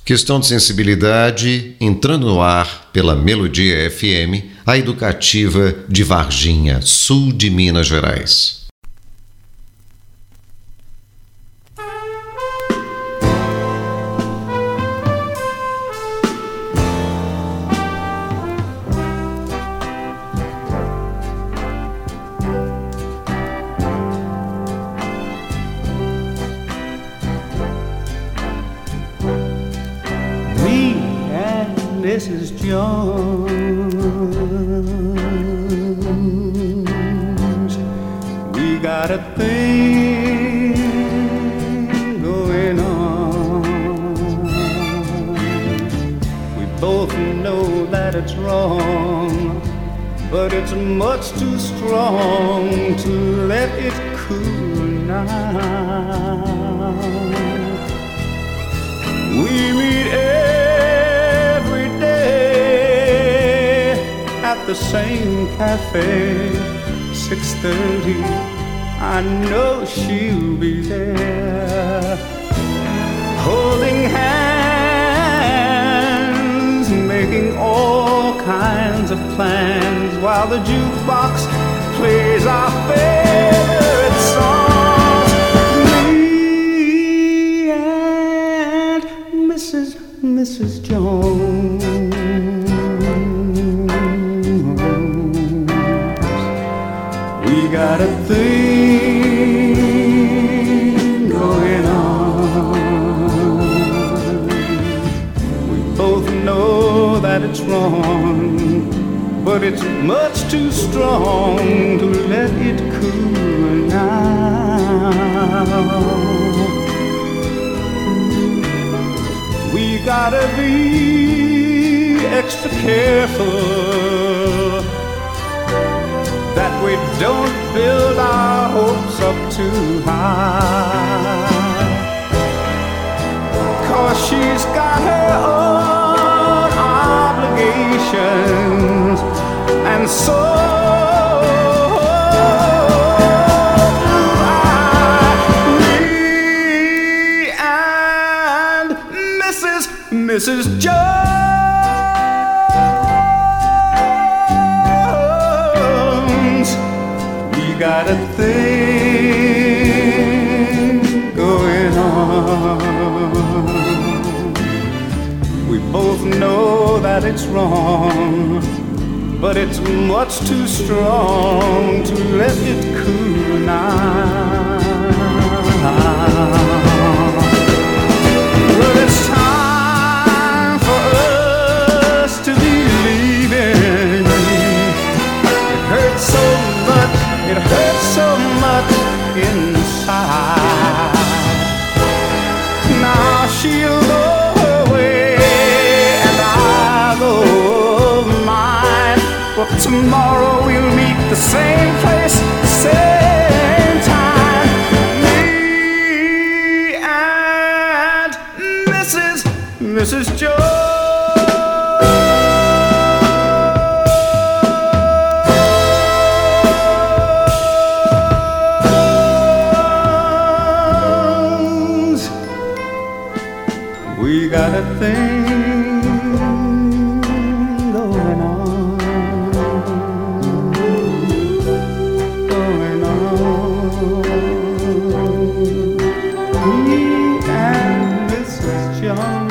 Questão de sensibilidade, entrando no ar pela Melodia FM, a educativa de Varginha, sul de Minas Gerais. Mrs. Jones, we got a thing going on. We both know that it's wrong, but it's much too strong to let it cool now. We meet every day at the same cafe, 6:30. I know she'll be there, holding hands, making all kinds of plans, while the jukebox plays our favorite songs. Me and Mrs. Jones, we got a thing going on. We both know that it's wrong, but it's much too strong to let it cool now. We gotta be extra careful that we don't build our hopes up too high, 'cause she's got her own obligations, and so do I. Me and Mrs. Jones, we got a thing going on. We both know that it's wrong, but it's much too strong to let it cool now. Well, it's time for us to be leaving. It hurts so much inside. Now she'll go her way and I'll go mine, but tomorrow we'll meet the same place, same time. Me and Mrs. Jones. We got a thing going on, going on. Me and Mrs. Jones.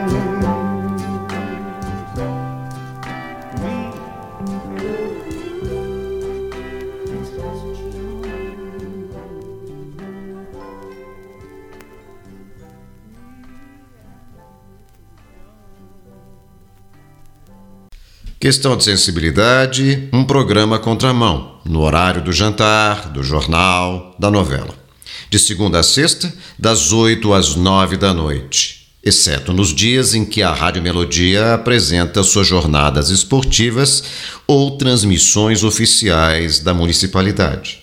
Questão de sensibilidade, um programa contramão, no horário do jantar, do jornal, da novela. De segunda a sexta, das 8 às 9 da noite, exceto nos dias em que a Rádio Melodia apresenta suas jornadas esportivas ou transmissões oficiais da municipalidade.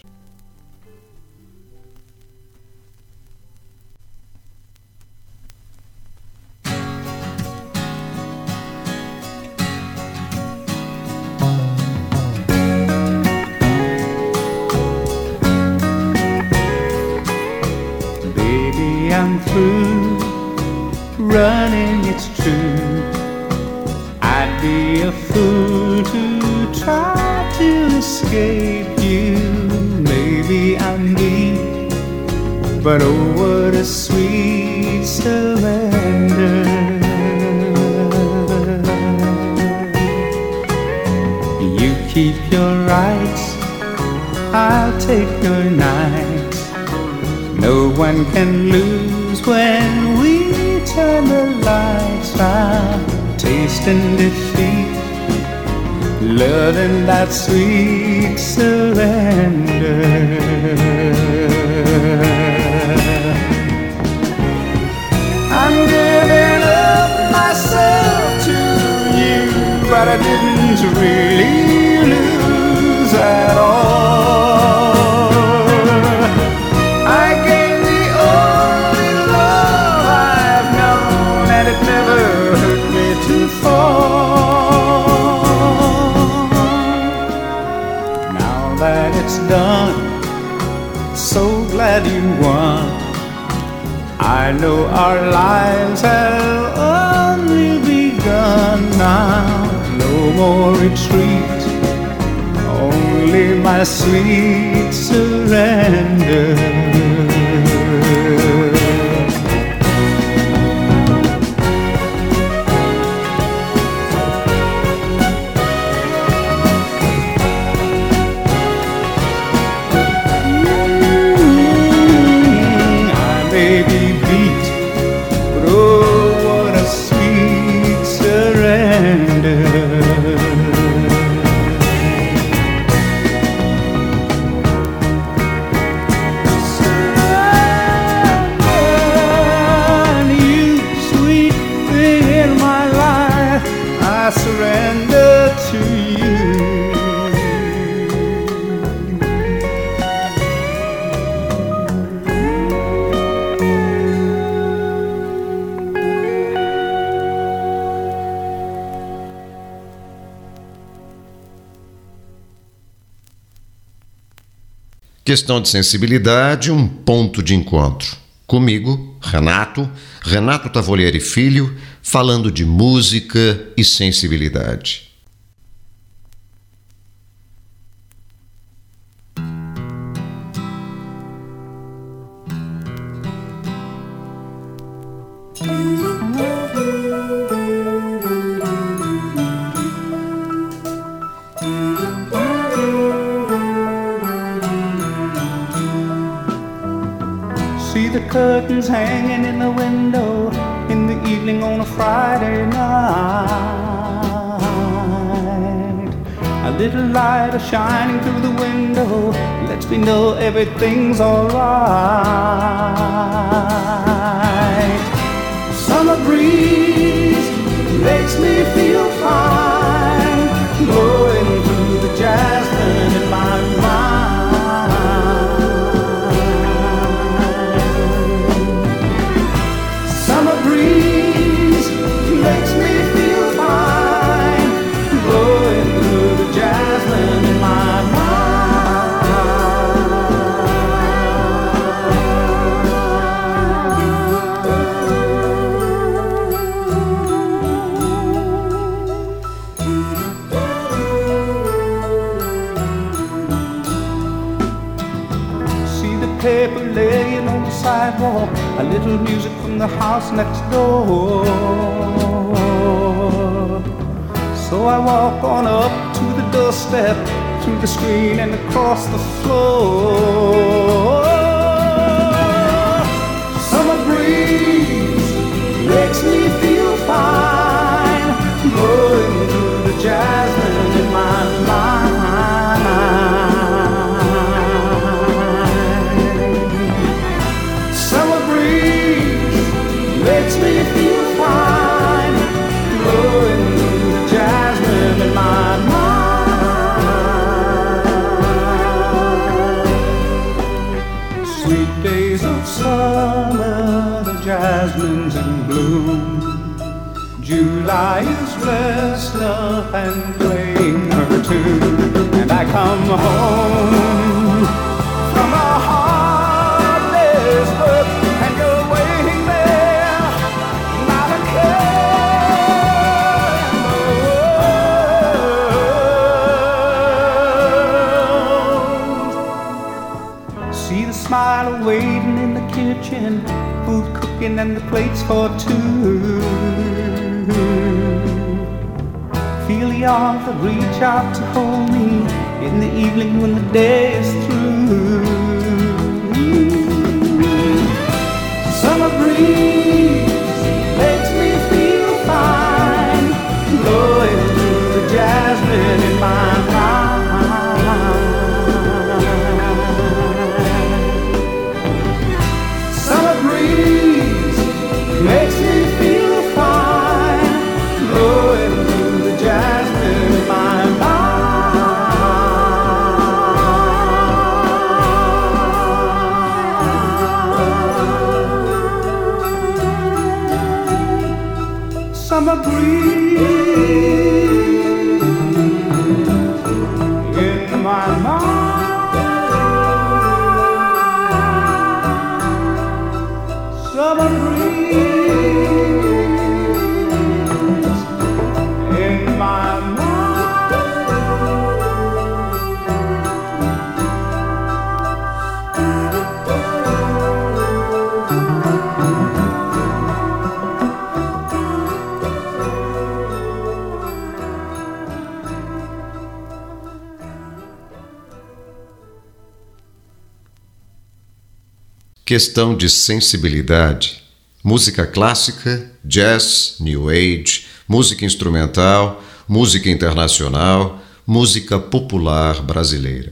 running, it's true. I'd be a fool to try to escape you. Maybe I'm weak, but oh, what a sweet surrender. You keep your rights, I'll take your nights. No one can lose when we turn the lights out. Tasting defeat, loving that sweet surrender. I'm giving up myself to you, but I didn't really lose at all. I gave the only love I've known, and it never hurt me to fall. Now that it's done, so glad you won. I know our lives have only begun now. No more retreat, only my sweet surrender. Questão de sensibilidade, um ponto de encontro. Comigo, Renato Tavolieri Filho, falando de música e sensibilidade. See the curtains hanging in the window in the evening on a Friday night. A little light is shining through the window, lets me know everything's alright. Summer breeze makes me feel fine, blowing through the jasmine in my mind. Makes me feel fine, blowing through the jasmine in my See the paper laying on the sidewalk, a little music from the house next door. So I walk on up to the doorstep, through the screen and across the floor. Summer breeze makes me feel fine, blowing through the jasmine in my mind. Summer breeze makes me feel fine, blowing through the jasmine in my mind. Sweet days of summer, the jasmine's in bloom. July is dressed up and playing her tune, and I come home from a hard day's work, and you're waiting there, not a kitchen, food cooking and the plates for two. Feel the arms that reach out to hold me in the evening when the day is through. Summer breeze makes me feel fine, blowing through the jasmine in my mind. Summer breeze makes me feel fine, blowing through the jasmine in my mind. Summer breeze in my mind. Summer breeze in my Questão de sensibilidade. Música clássica, jazz, new age, música instrumental, música internacional, música popular brasileira.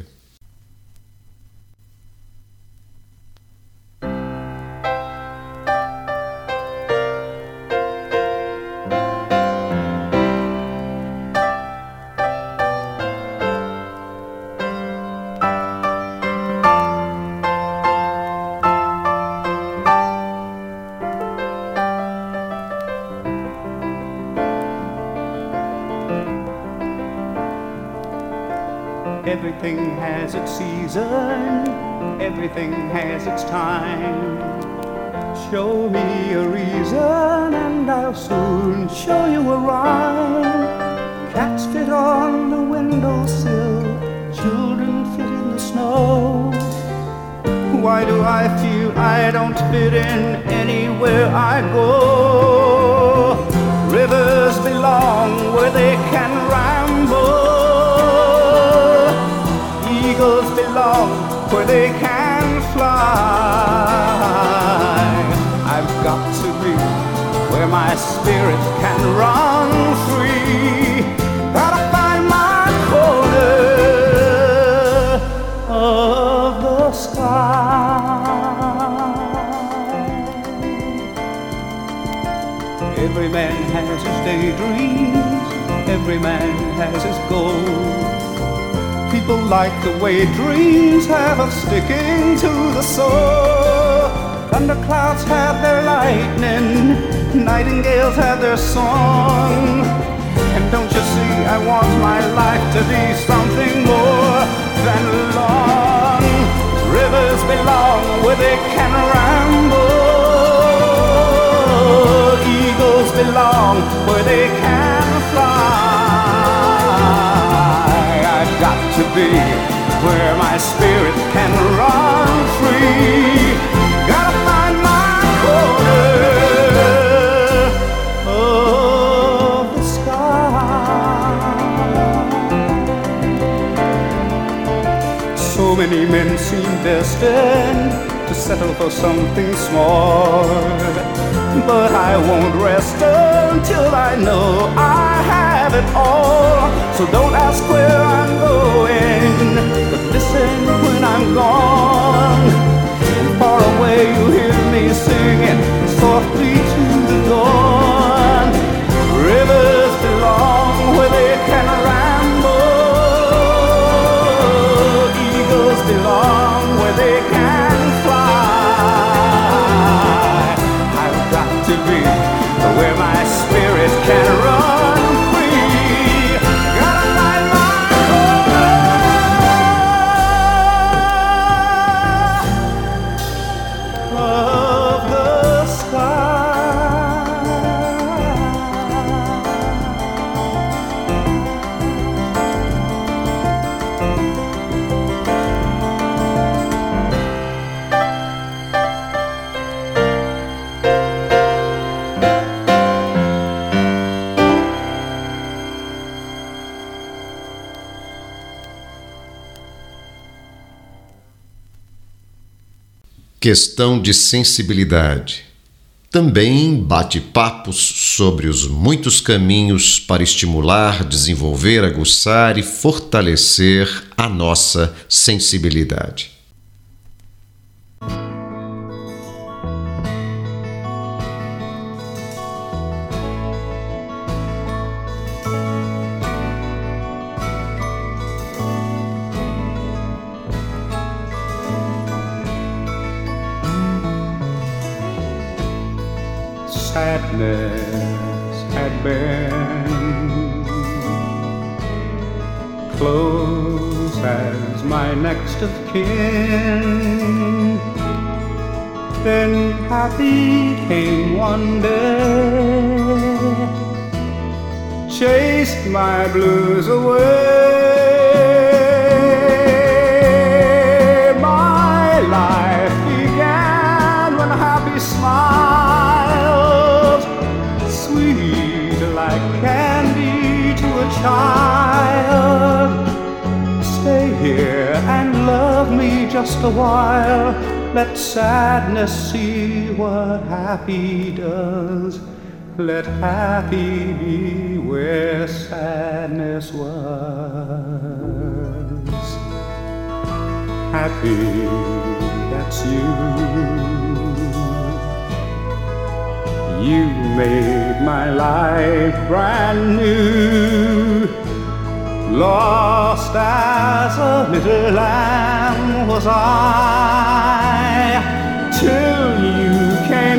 Everything has its season, everything has its time. Show me a reason and I'll soon show you a rhyme. Cats fit on the windowsill, children fit in the snow. Why do I feel I don't fit in anywhere I go? Rivers belong where they can ramble. Eagles belong where they can fly. I've got to be where my spirit can run free. Gotta find my corner of the sky. Every man has his daydreams, every man has his goals. People like the way dreams have of sticking to the soul. Thunderclouds have their lightning, nightingales have their song. And don't you see, I want my life to be something more than long. Rivers belong where they can ramble. Eagles belong where they can fly. I've got to be where my spirit can run free. Gotta find my corner of the sky. So many men seem destined to settle for something small, but I won't rest until I know I have it all. So don't ask where I'm going, but listen when I'm gone. And far away you hear me singing softly to the dawn. Rivers belong where they can ramble. Eagles belong where they can fly. I've got to be where my spirit can run free. Gotta find my Questão de sensibilidade. Também bate-papos sobre os muitos caminhos para estimular, desenvolver, aguçar e fortalecer a nossa sensibilidade. Sadness had been close as my next of kin. Then happy came one day, chased my blues away. My life began when happy smiles, sweet like candy to a child. Stay here and love me just a while. Let sadness see what happy does. Let happy be where sadness was. Happy, that's you. You made my life brand new. Lost as a little lamb was I, till you came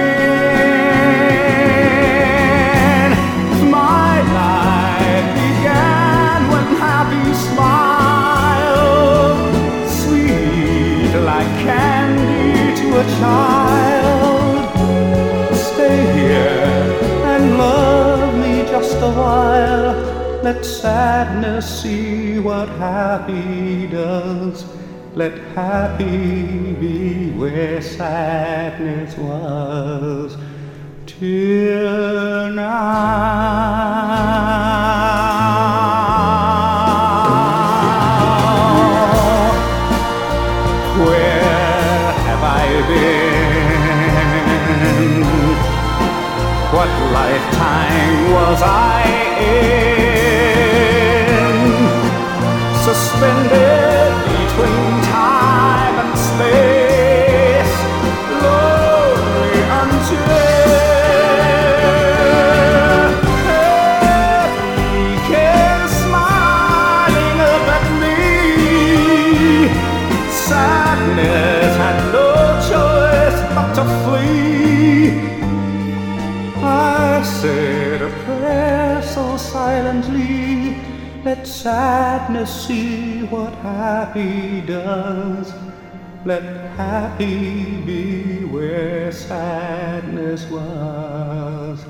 in. My life began when happy smiled, sweet like candy to a child. Stay here and love me just a while. Let sadness see what happy does. Let happy be where sadness was till now. Where have I been? What lifetime was I in? Suspended between time and space, lonely until he came smiling up at me. Sadness had no choice but to flee. I said a prayer so silently. Let sadness see what happy does. Let happy be where sadness was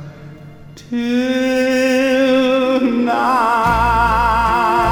till now.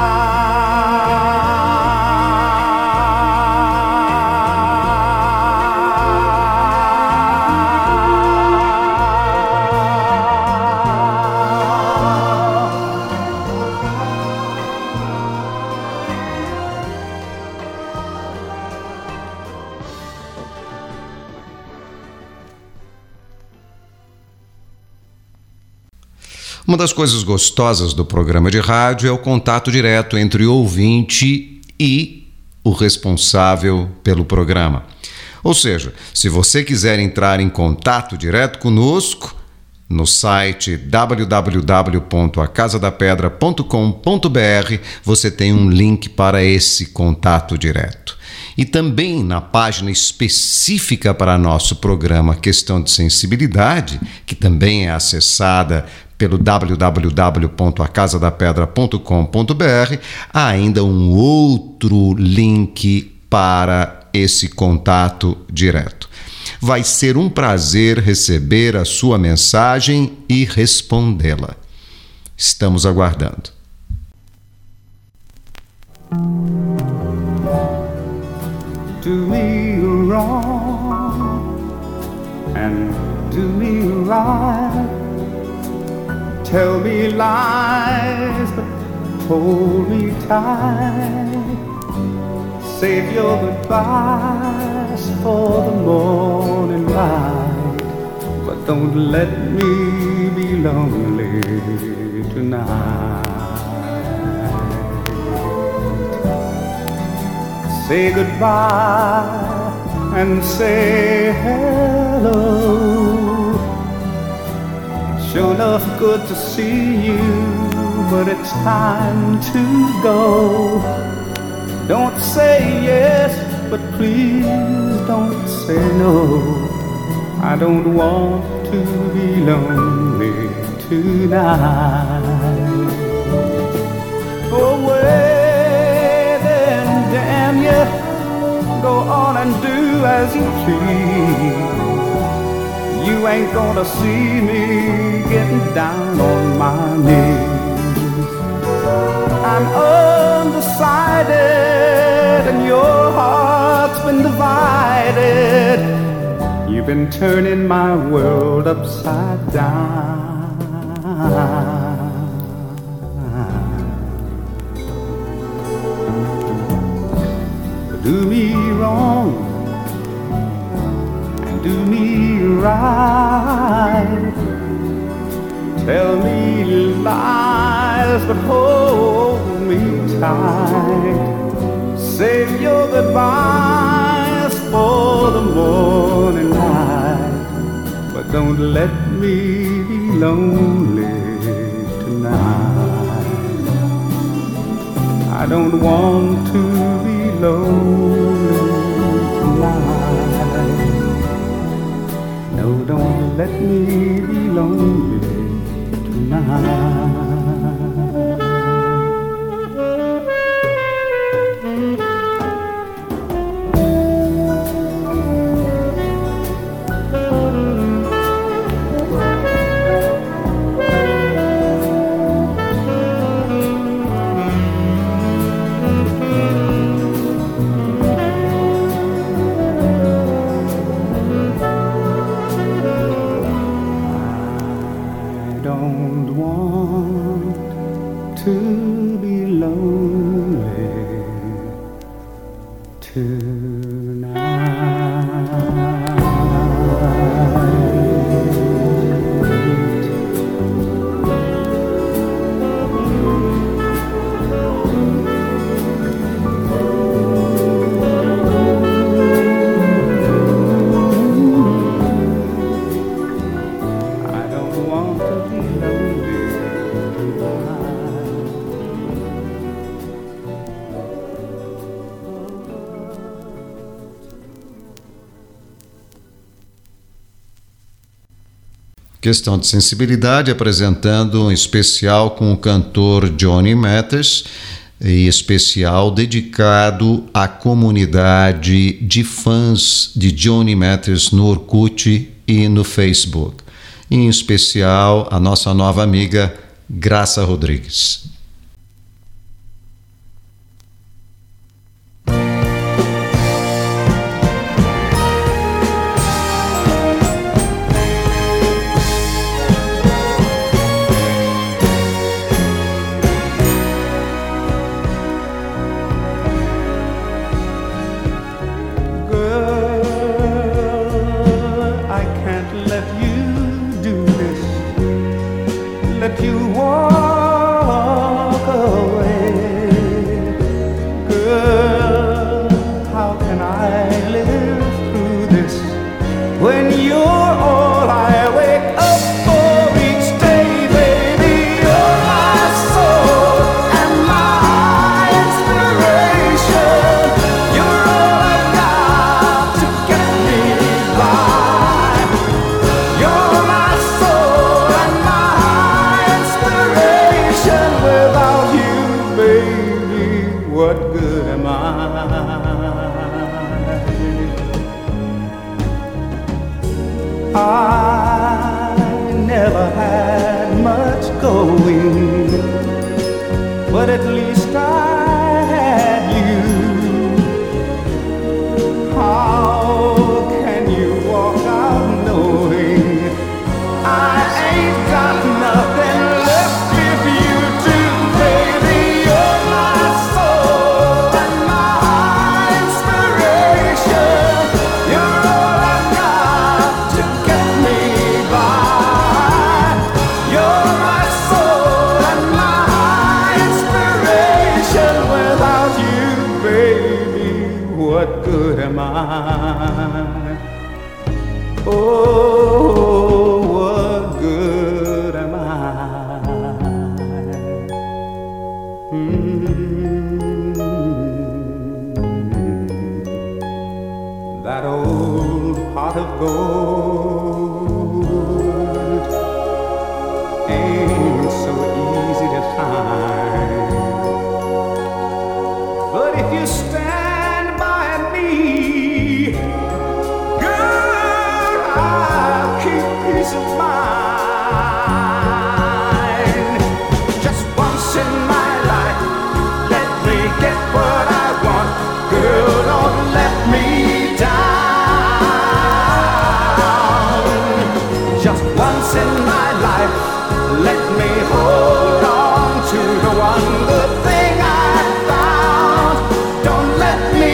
Uma das coisas gostosas do programa de rádio é o contato direto entre o ouvinte e o responsável pelo programa. Ou seja, se você quiser entrar em contato direto conosco, no site www.acasadapedra.com.br você tem um link para esse contato direto. E também na página específica para nosso programa Questão de Sensibilidade, que também é acessada pelo www.acasadapedra.com.br, há ainda um outro link para esse contato direto. Vai ser um prazer receber a sua mensagem e respondê-la. Estamos aguardando. Do me wrong and do me right. Tell me lies, but hold me tight. Save your goodbyes for the morning light, but don't let me be lonely tonight. Say goodbye and say hello. Sure enough good to see you, but it's time to go. Don't say yes, but please don't say no. I don't want to be lonely tonight. Oh, well, then damn you, go on and do as you please. You ain't gonna see me getting down on my knees. I'm undecided and your heart's been divided. You've been turning my world upside down. Do me wrong and do me right. Tell me lies, but hold me tight. Save your goodbyes for the morning light, but don't let me be lonely tonight. I don't want to be lonely tonight. No, don't let me be lonely tonight. Questão de Sensibilidade, apresentando um especial com o cantor Johnny Mathis, e especial dedicado à comunidade de fãs de Johnny Mathis no Orkut e no Facebook. Em especial, a nossa nova amiga Graça Rodrigues. You're You're my soul and my inspiration. Without you, baby, what good am I? Oh, what good am I? That old pot of gold ain't so easy to find. But if you stand by me, girl, I'll keep peace of mind. Just once in my life, let me get what I want. Girl, don't let me down. Just once in my life, let me hold on to the one good thing I found. Don't let me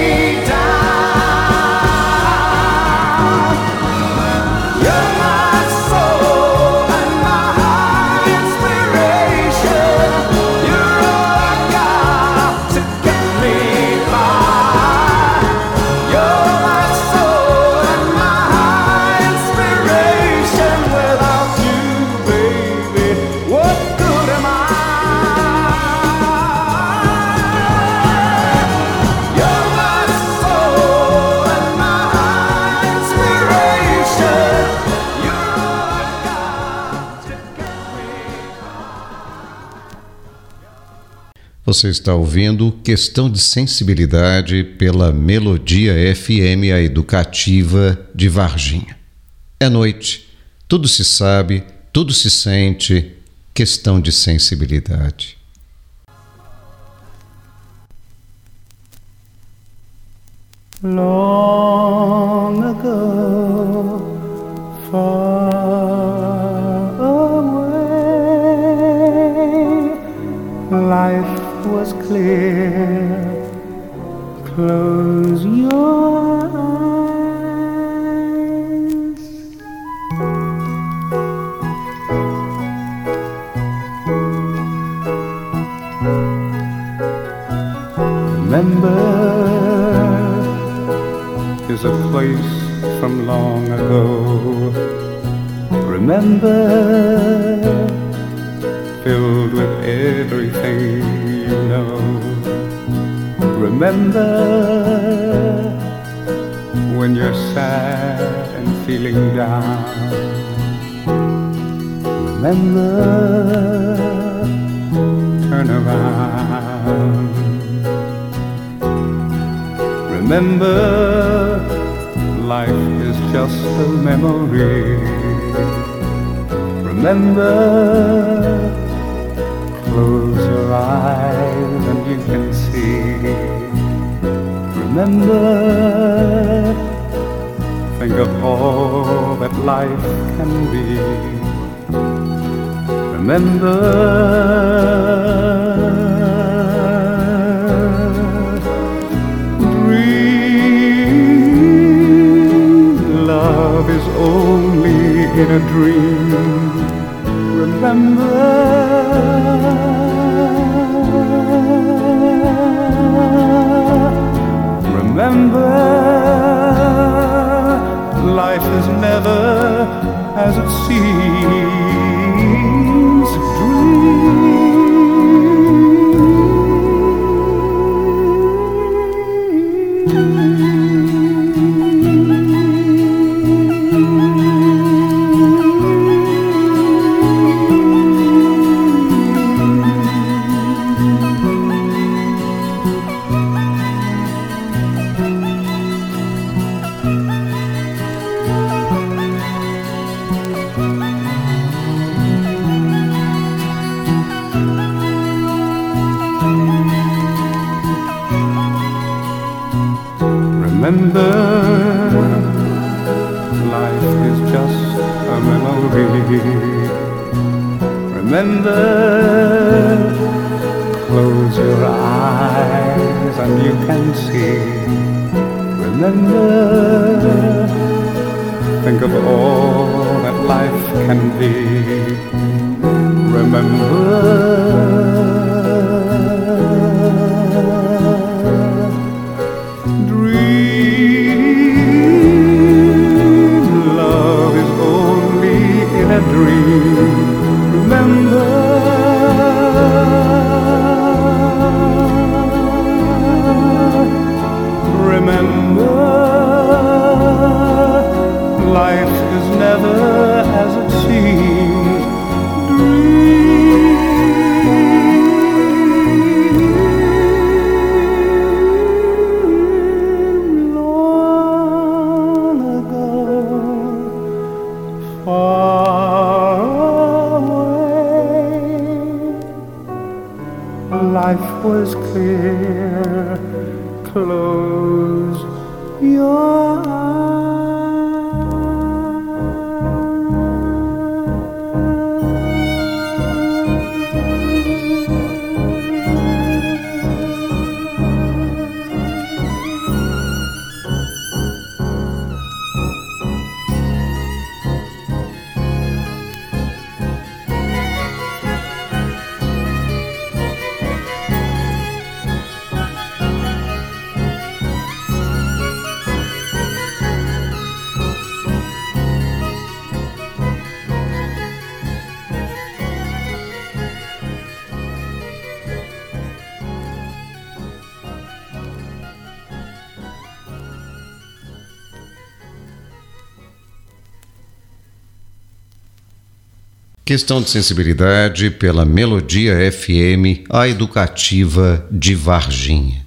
down. You're my soul and my inspiration. You're all I got to get me by. You're my soul and my inspiration. Without you, baby, what good am I? You're my soul and my inspiration. You're all I got to get me by. Você está ouvindo Questão de Sensibilidade pela Melodia FM, a educativa de Varginha. É noite, tudo se sabe, tudo se sente, questão de sensibilidade. Long ago, far away, life was clear. Close your eyes. Remember, is a place from long ago. Remember, filled with everything you know. Remember, when you're sad and feeling down. Remember, turn around. Remember, life is just a memory. Remember, close your eyes and you can see. Remember, think of all that life can be. Remember, love is only in a dream. Remember, remember, life is never as it seems. Remember, life is just a memory. Remember, close your eyes and you can see. Remember, think of all that life can be. Dream, love is only in a dream. Remember, life is never as it seems. Dream long ago, far away, life was clear. Close your eyes. Questão de sensibilidade pela Melodia FM, a educativa de Varginha.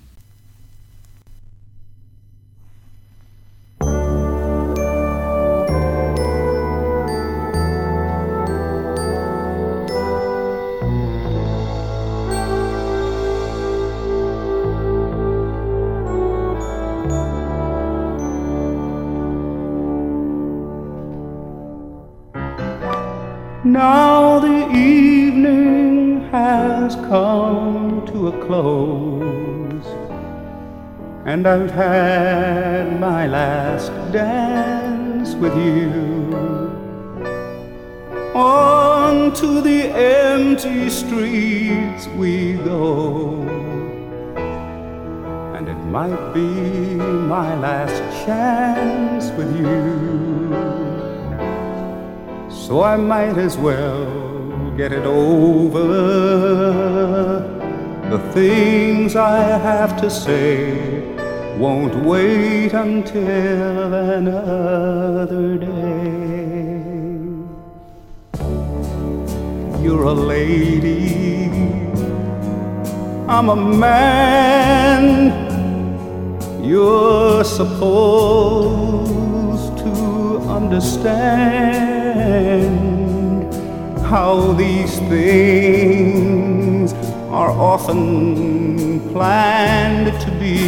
Now the evening has come to a close, and I've had my last dance with you. On to the empty streets we go, and it might be my last chance with you. So I might as well get it over. The things I have to say won't wait until another day. You're a lady, I'm a man. You're supposed to understand how these things are often planned to be.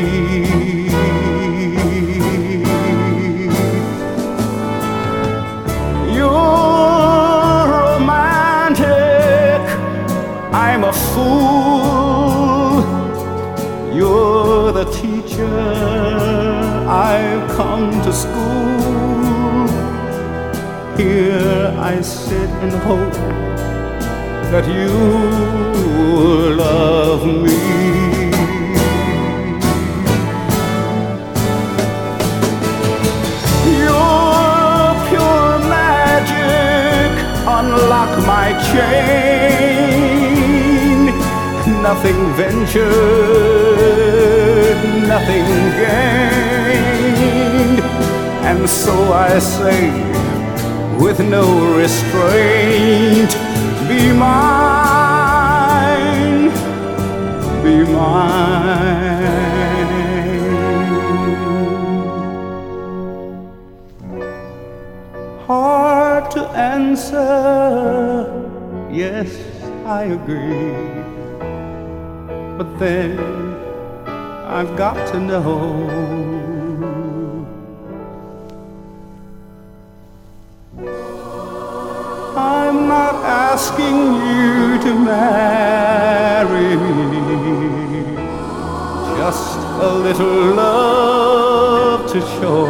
You're romantic, I'm a fool. You're the teacher, I've come to school. Here I sit and hope that you love me. Your pure magic unlock my chain. Nothing ventured, nothing gained. And so I say, with no restraint, be mine, be mine. Hard to answer, yes, I agree. But then I've got to know. I'm not asking you to marry me, just a little love to show.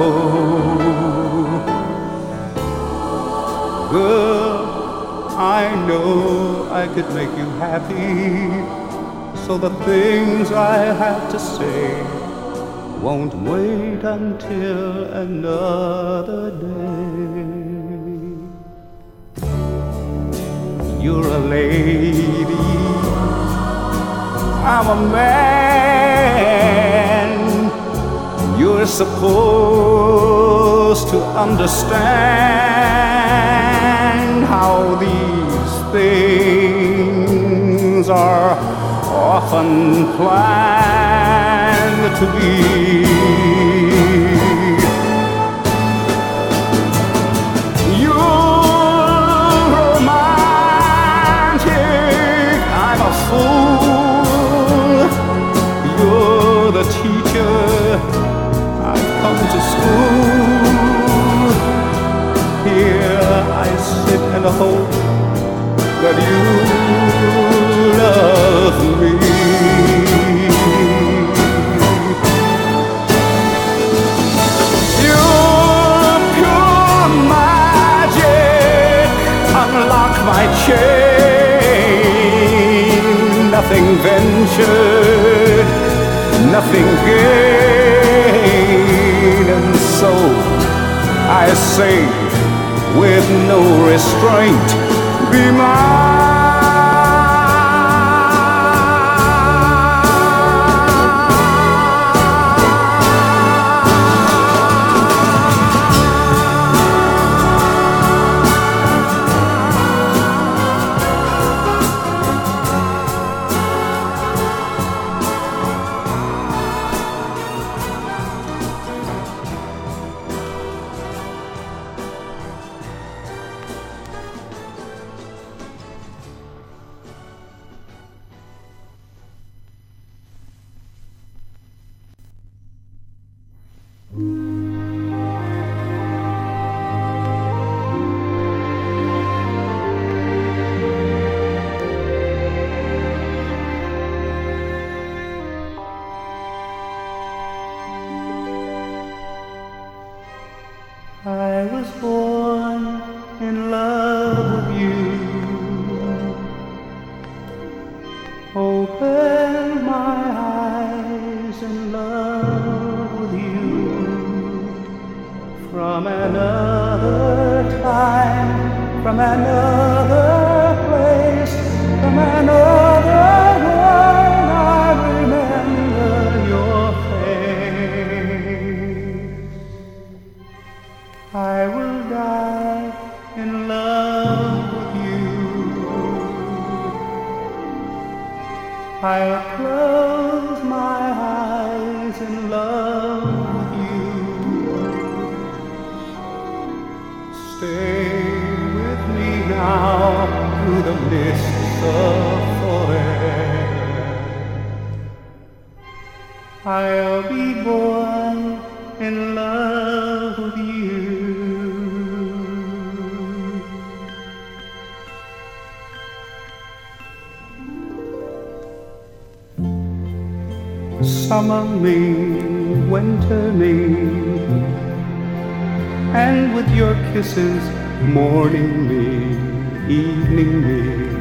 Girl, I know I could make you happy. So the things I have to say won't wait until another day. You're a lady, I'm a man. You're supposed to understand how these things are often planned to be. You're romantic, I'm a fool. You're the teacher, I've come to school. Here I sit and hope that you love me. Your pure magic unlock my chain. Nothing ventured, nothing gained, and so I say with no restraint, be mine. I was born in love with you. Open my eyes in love with you. From another time, from another place, from another world, I remember your face. I will die in love with you. I'll close my eyes in love with you. Stay with me now through the mists of forever. I'll be born in love with you. Summer me, winter me, and with your kisses, morning me, evening me.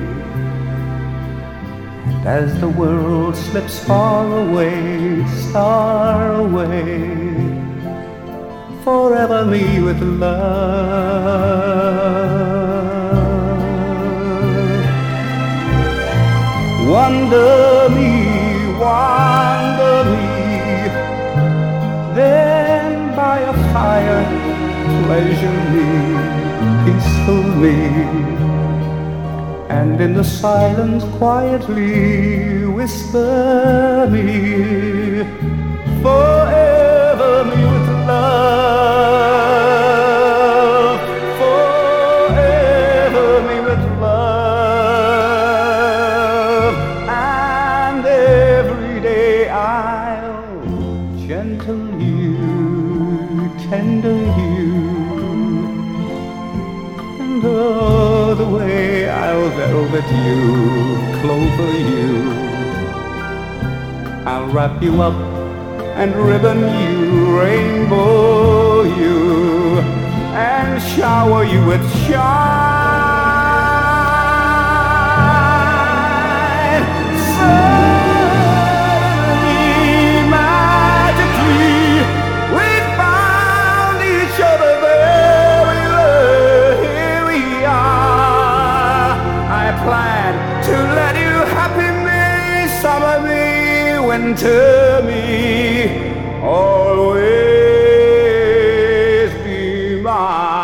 And as the world slips far away, forever me with love. Wonder me, then by a fire pleasure me, peaceful me, and in the silence quietly whisper me, forever me with love, forever me with love, and every day I'll gentle you, tender you, and all the way I'll velvet you, clover you. I'll wrap you up and ribbon you, rainbow you, and shower you with shine. to let you happy me, summer me, winter me, always be mine.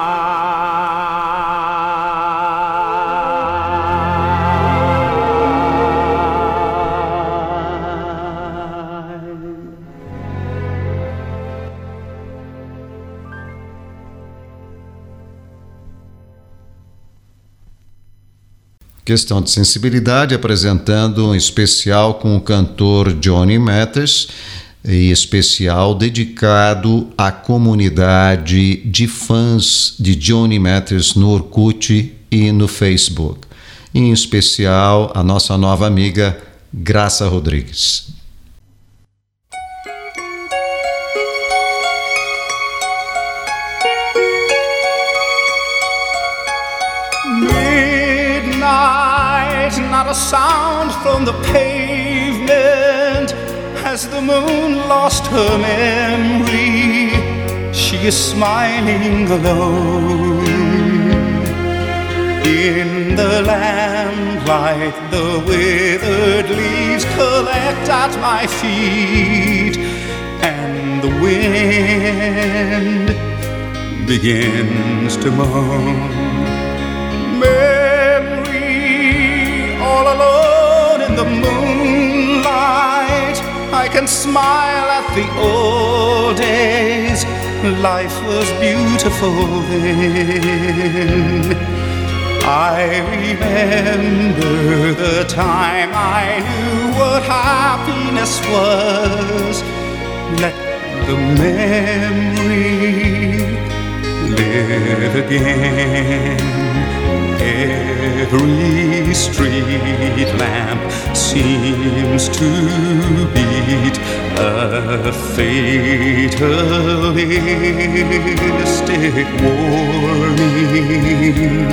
Questão de Sensibilidade, apresentando um especial com o cantor Johnny Mathis, e especial dedicado à comunidade de fãs de Johnny Mathis no Orkut e no Facebook. Em especial, a nossa nova amiga Graça Rodrigues. Not a sound from the pavement as the moon lost her memory. She is smiling alone in the lamplight. The withered leaves collect at my feet, and the wind begins to moan. All alone in the moonlight, I can smile at the old days. Life was beautiful then. I remember the time I knew what happiness was. Let the memory live again. Every street lamp seems to beat a fatalistic warning.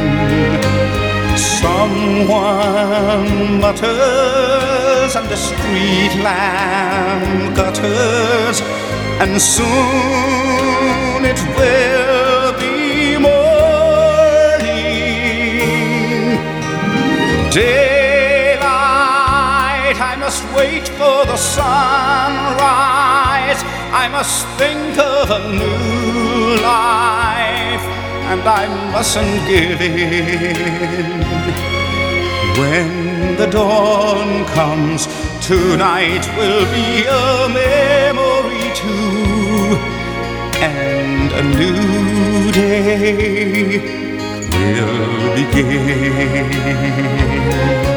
Someone mutters and the street lamp gutters, and soon it will be morning. Daylight, I must wait for the sunrise. I must think of a new life, and I mustn't give in. When the dawn comes, tonight will be a memory too, and a new day will begin.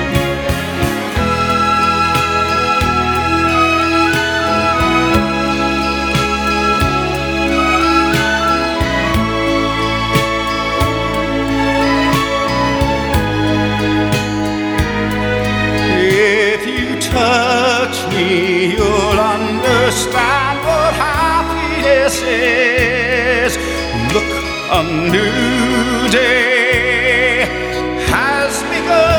Touch me, you'll understand what happiness is. Look, a new day has begun.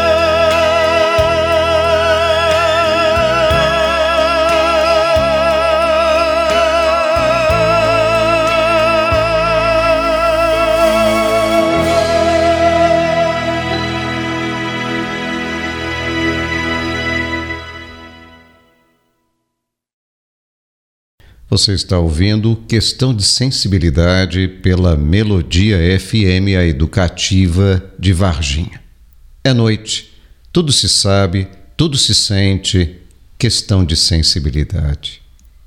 Você está ouvindo Questão de Sensibilidade pela Melodia FM, a educativa de Varginha. É noite, tudo se sabe, tudo se sente, questão de sensibilidade.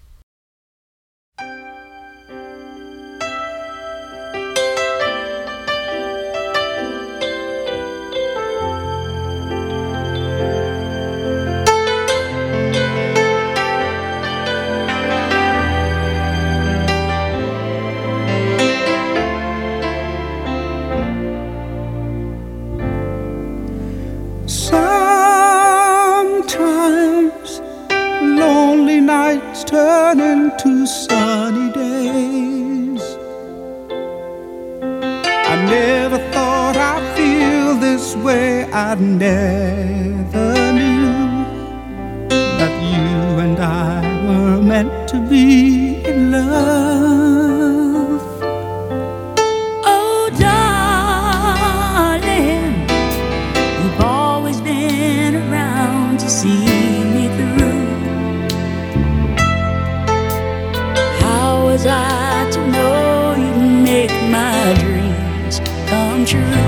Sometimes lonely nights turn into sunny days. I never thought I'd feel this way. I never knew that you and I were meant to be in love. Oh, darling, you've to see me through. How was I to know you'd make my dreams come true?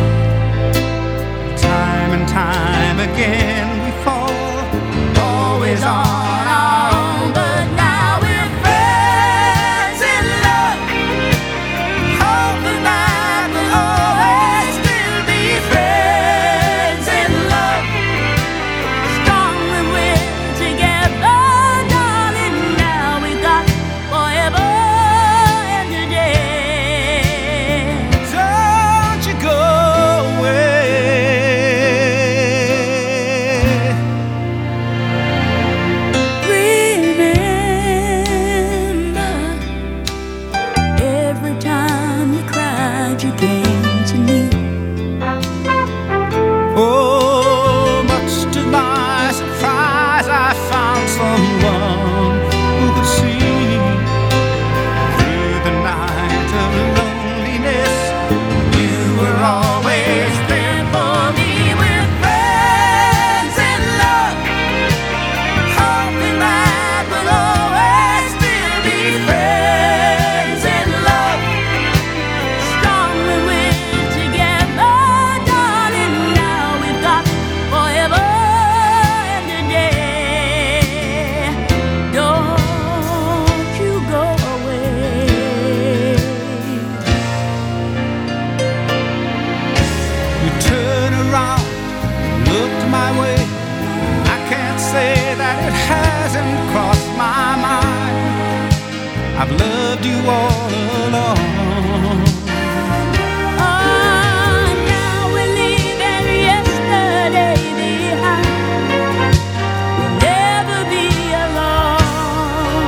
Time and time again we fall, always on our own, but now we're friends in love, hoping that we'll always still be friends in love. Strong when we're together, darling. Now we got forever and a day. Don't you go away. Remember, every time you cried, you came to me. Oh, much to my surprise, I found someone who could see through the night of loneliness. You were always there for me. We're friends in love, hoping that we'll always still be friends in love. Strong when we're together, darling. Now we've got forever and a day. Don't you go away. You turn around, look my way. I can't say that it hasn't crossed my mind. I've loved you all along. Now we're leaving yesterday behind. We'll never be alone.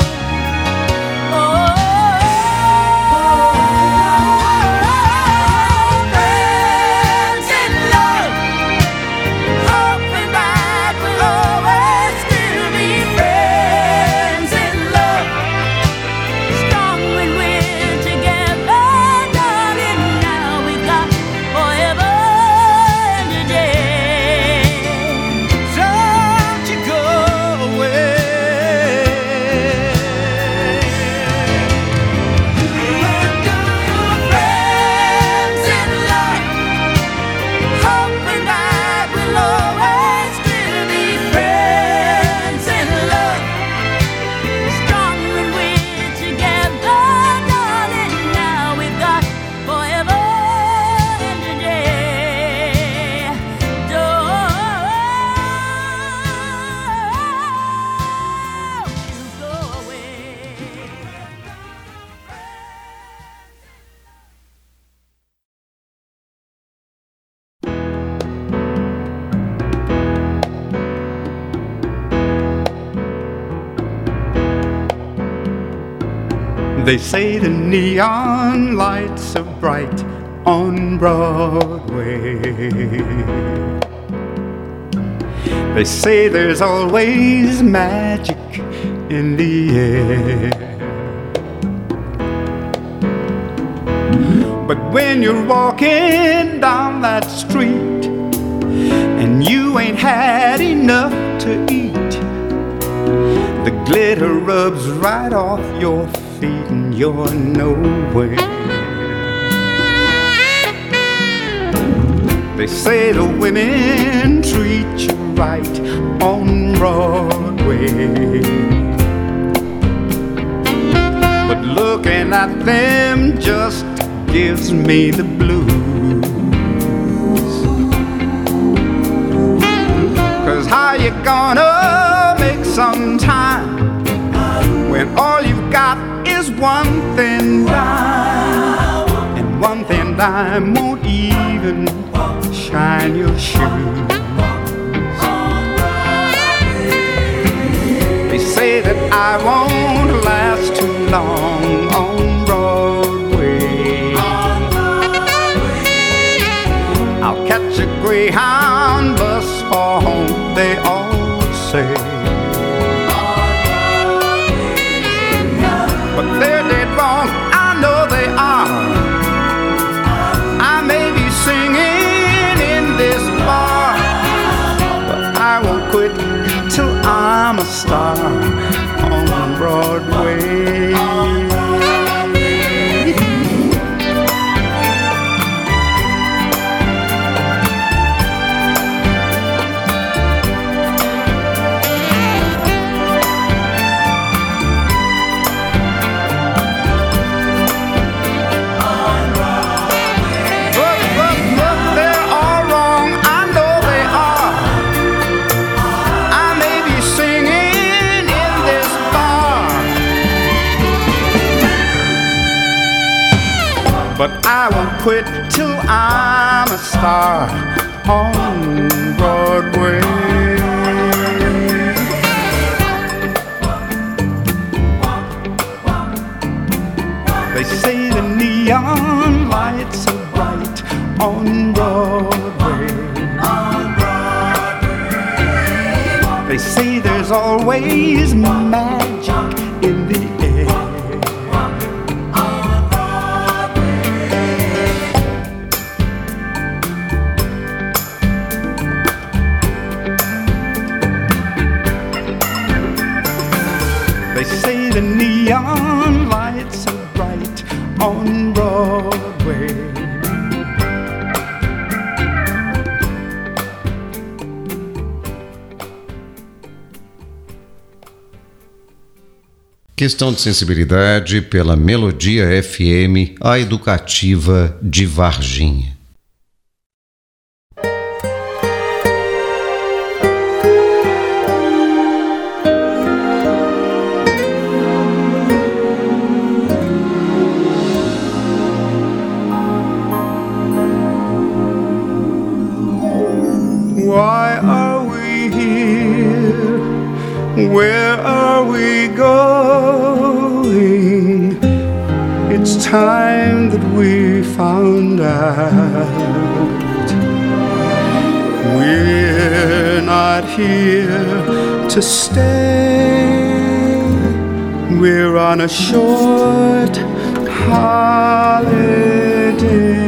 Friends in love, hoping that we'll always still be friends in love. Strong when we're together, darling. Now we've got forever and a day. Don't you go away. Friends in love, hoping that we'll always still be friends in love. Strong when we're together, darling. Now we've got forever and a day. Don't you go away. They say the neon lights are bright on Broadway. They say there's always magic in the air. But when you're walking down that street and you ain't had enough to eat, the glitter rubs right off your feet and you're nowhere. They say the women treat you right on Broadway, but looking at them just gives me the blues. 'Cause how you gonna make some time when all you've got is one thin dime, and one thin dime won't even shine your shoes? They say that I won't last too long on Broadway. I'll catch a Greyhound bus for home, they all say. But they're dead wrong, I know they are. I may be singing in this bar, but I won't quit quit till I'm a star on Broadway. They say the neon lights are bright on Broadway. They say there's always magic in the air. They say the neon lights are bright on Broadway. Questão de sensibilidade pela Melodia FM, a educativa de Varginha. Why are we here? Where are we going? It's time that we found out. We're not here to stay. We're on a short holiday.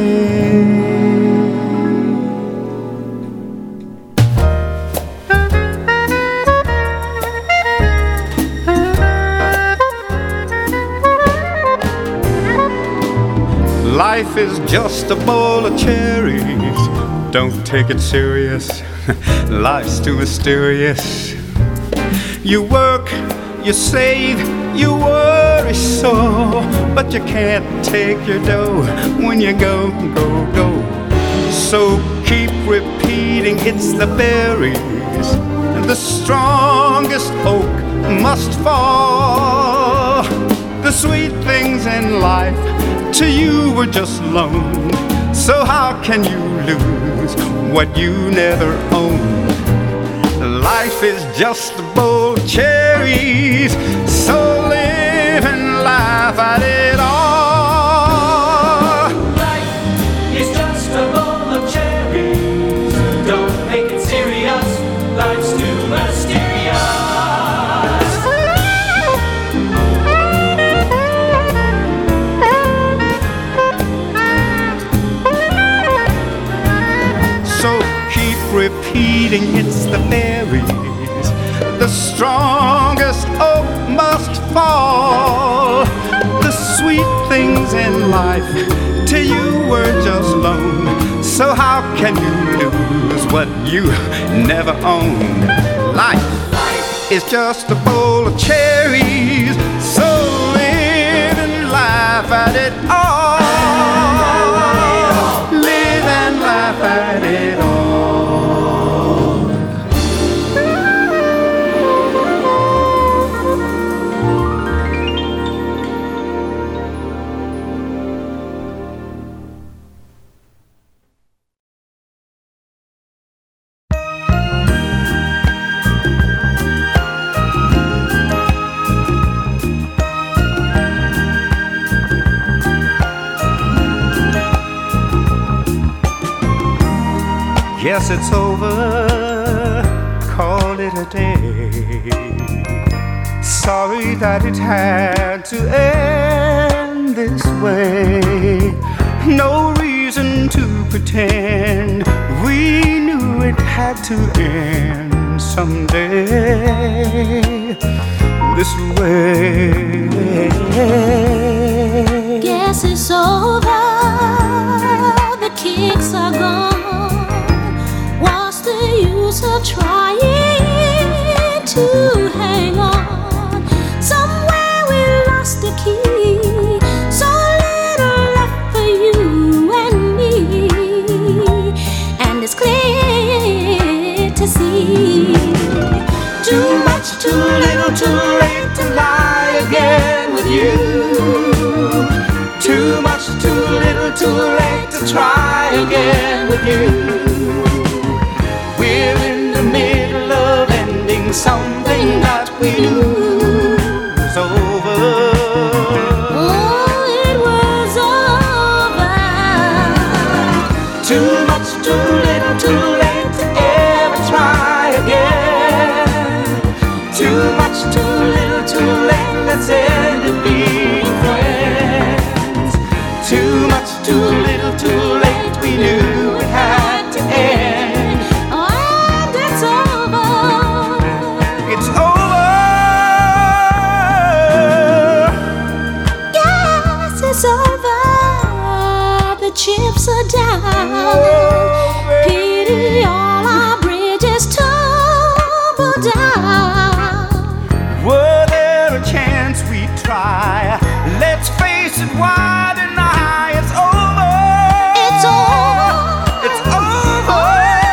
Life is just a bowl of cherries. Don't take it serious. Life's too mysterious. You work, you save, you worry so, but you can't take your dough when you go, go, go. So keep repeating, it's the berries. The strongest oak must fall. The sweet things in life to you were just loaned. So how can you lose what you never owned? Life is just a bowl of cherries, so live and laugh at it all. Life is just a bowl of cherries. Don't make it serious. Life's too mysterious. Repeating, it's the berries. The strongest oak must fall. The sweet things in life to you were just loaned. So how can you lose what you never owned? Life is just a bowl of cherries. So live and laugh at it all. Live and laugh at it all. Guess it's over, call it a day. Sorry that it had to end this way. No reason to pretend, we knew it had to end someday. This way. Guess it's over, the kicks are gone. So trying to hang on. Somewhere we lost the key. So little left for you and me. And it's clear to see. Too much, too little, too late to lie again with you. Too much, too little, too again with you. We're in the middle of ending something that we knew was over. Oh, it was over. Too much, too little, too late to ever try again. Too much, too little, too late, let's end it being friends. Too much, too little, too late, we knew it had to end. And it's over. It's over. Yes, it's over. The chips are down. Pity all our bridges tumble down. Were there a chance we'd try? Let's face it, wide and high, it's over. It's over. It's over.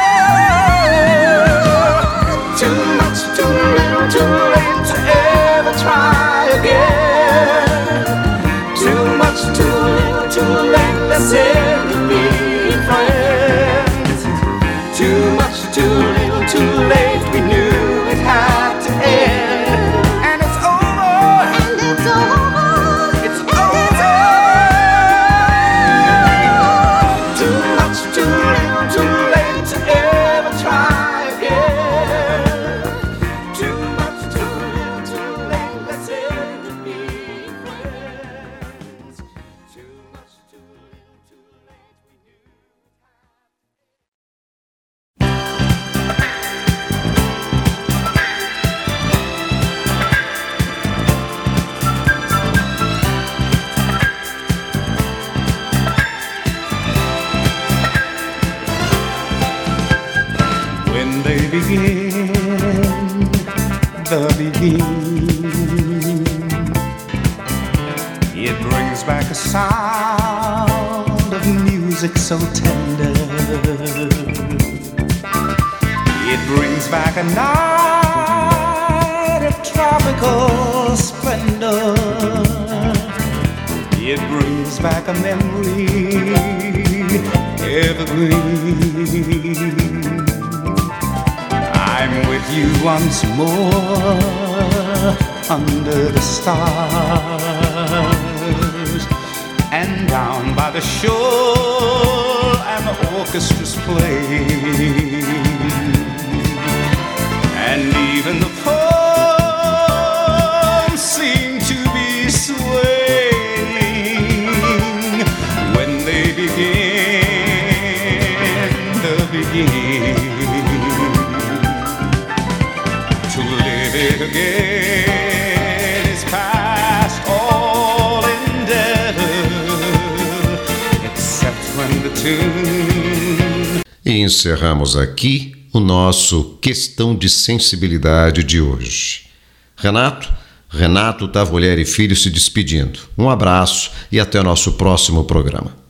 Too much, too little, too late to ever try again. Too much, too little, too late, let's end it being friends. Too much, too little, too late, we knew it had to end. And it's over. And it's over. It's over. Too much, too little, too late to ever try again. Too much, too little, too late, let's end it being friends. Too much, too little, too late, we knew. When they begin, the beginning, it brings back a sound of music so tender. It brings back a night of tropical splendor. It brings back a memory evergreen. I'm with you once more under the stars, and down by the shore and the orchestra's playing, and even the palms seem to be swaying when they begin the beginning. To live it again is past all endeavor, except when the tune. E encerramos aqui o nosso Questão de Sensibilidade de hoje. Renato Tavolere Filho se despedindo. Um abraço e até o nosso próximo programa.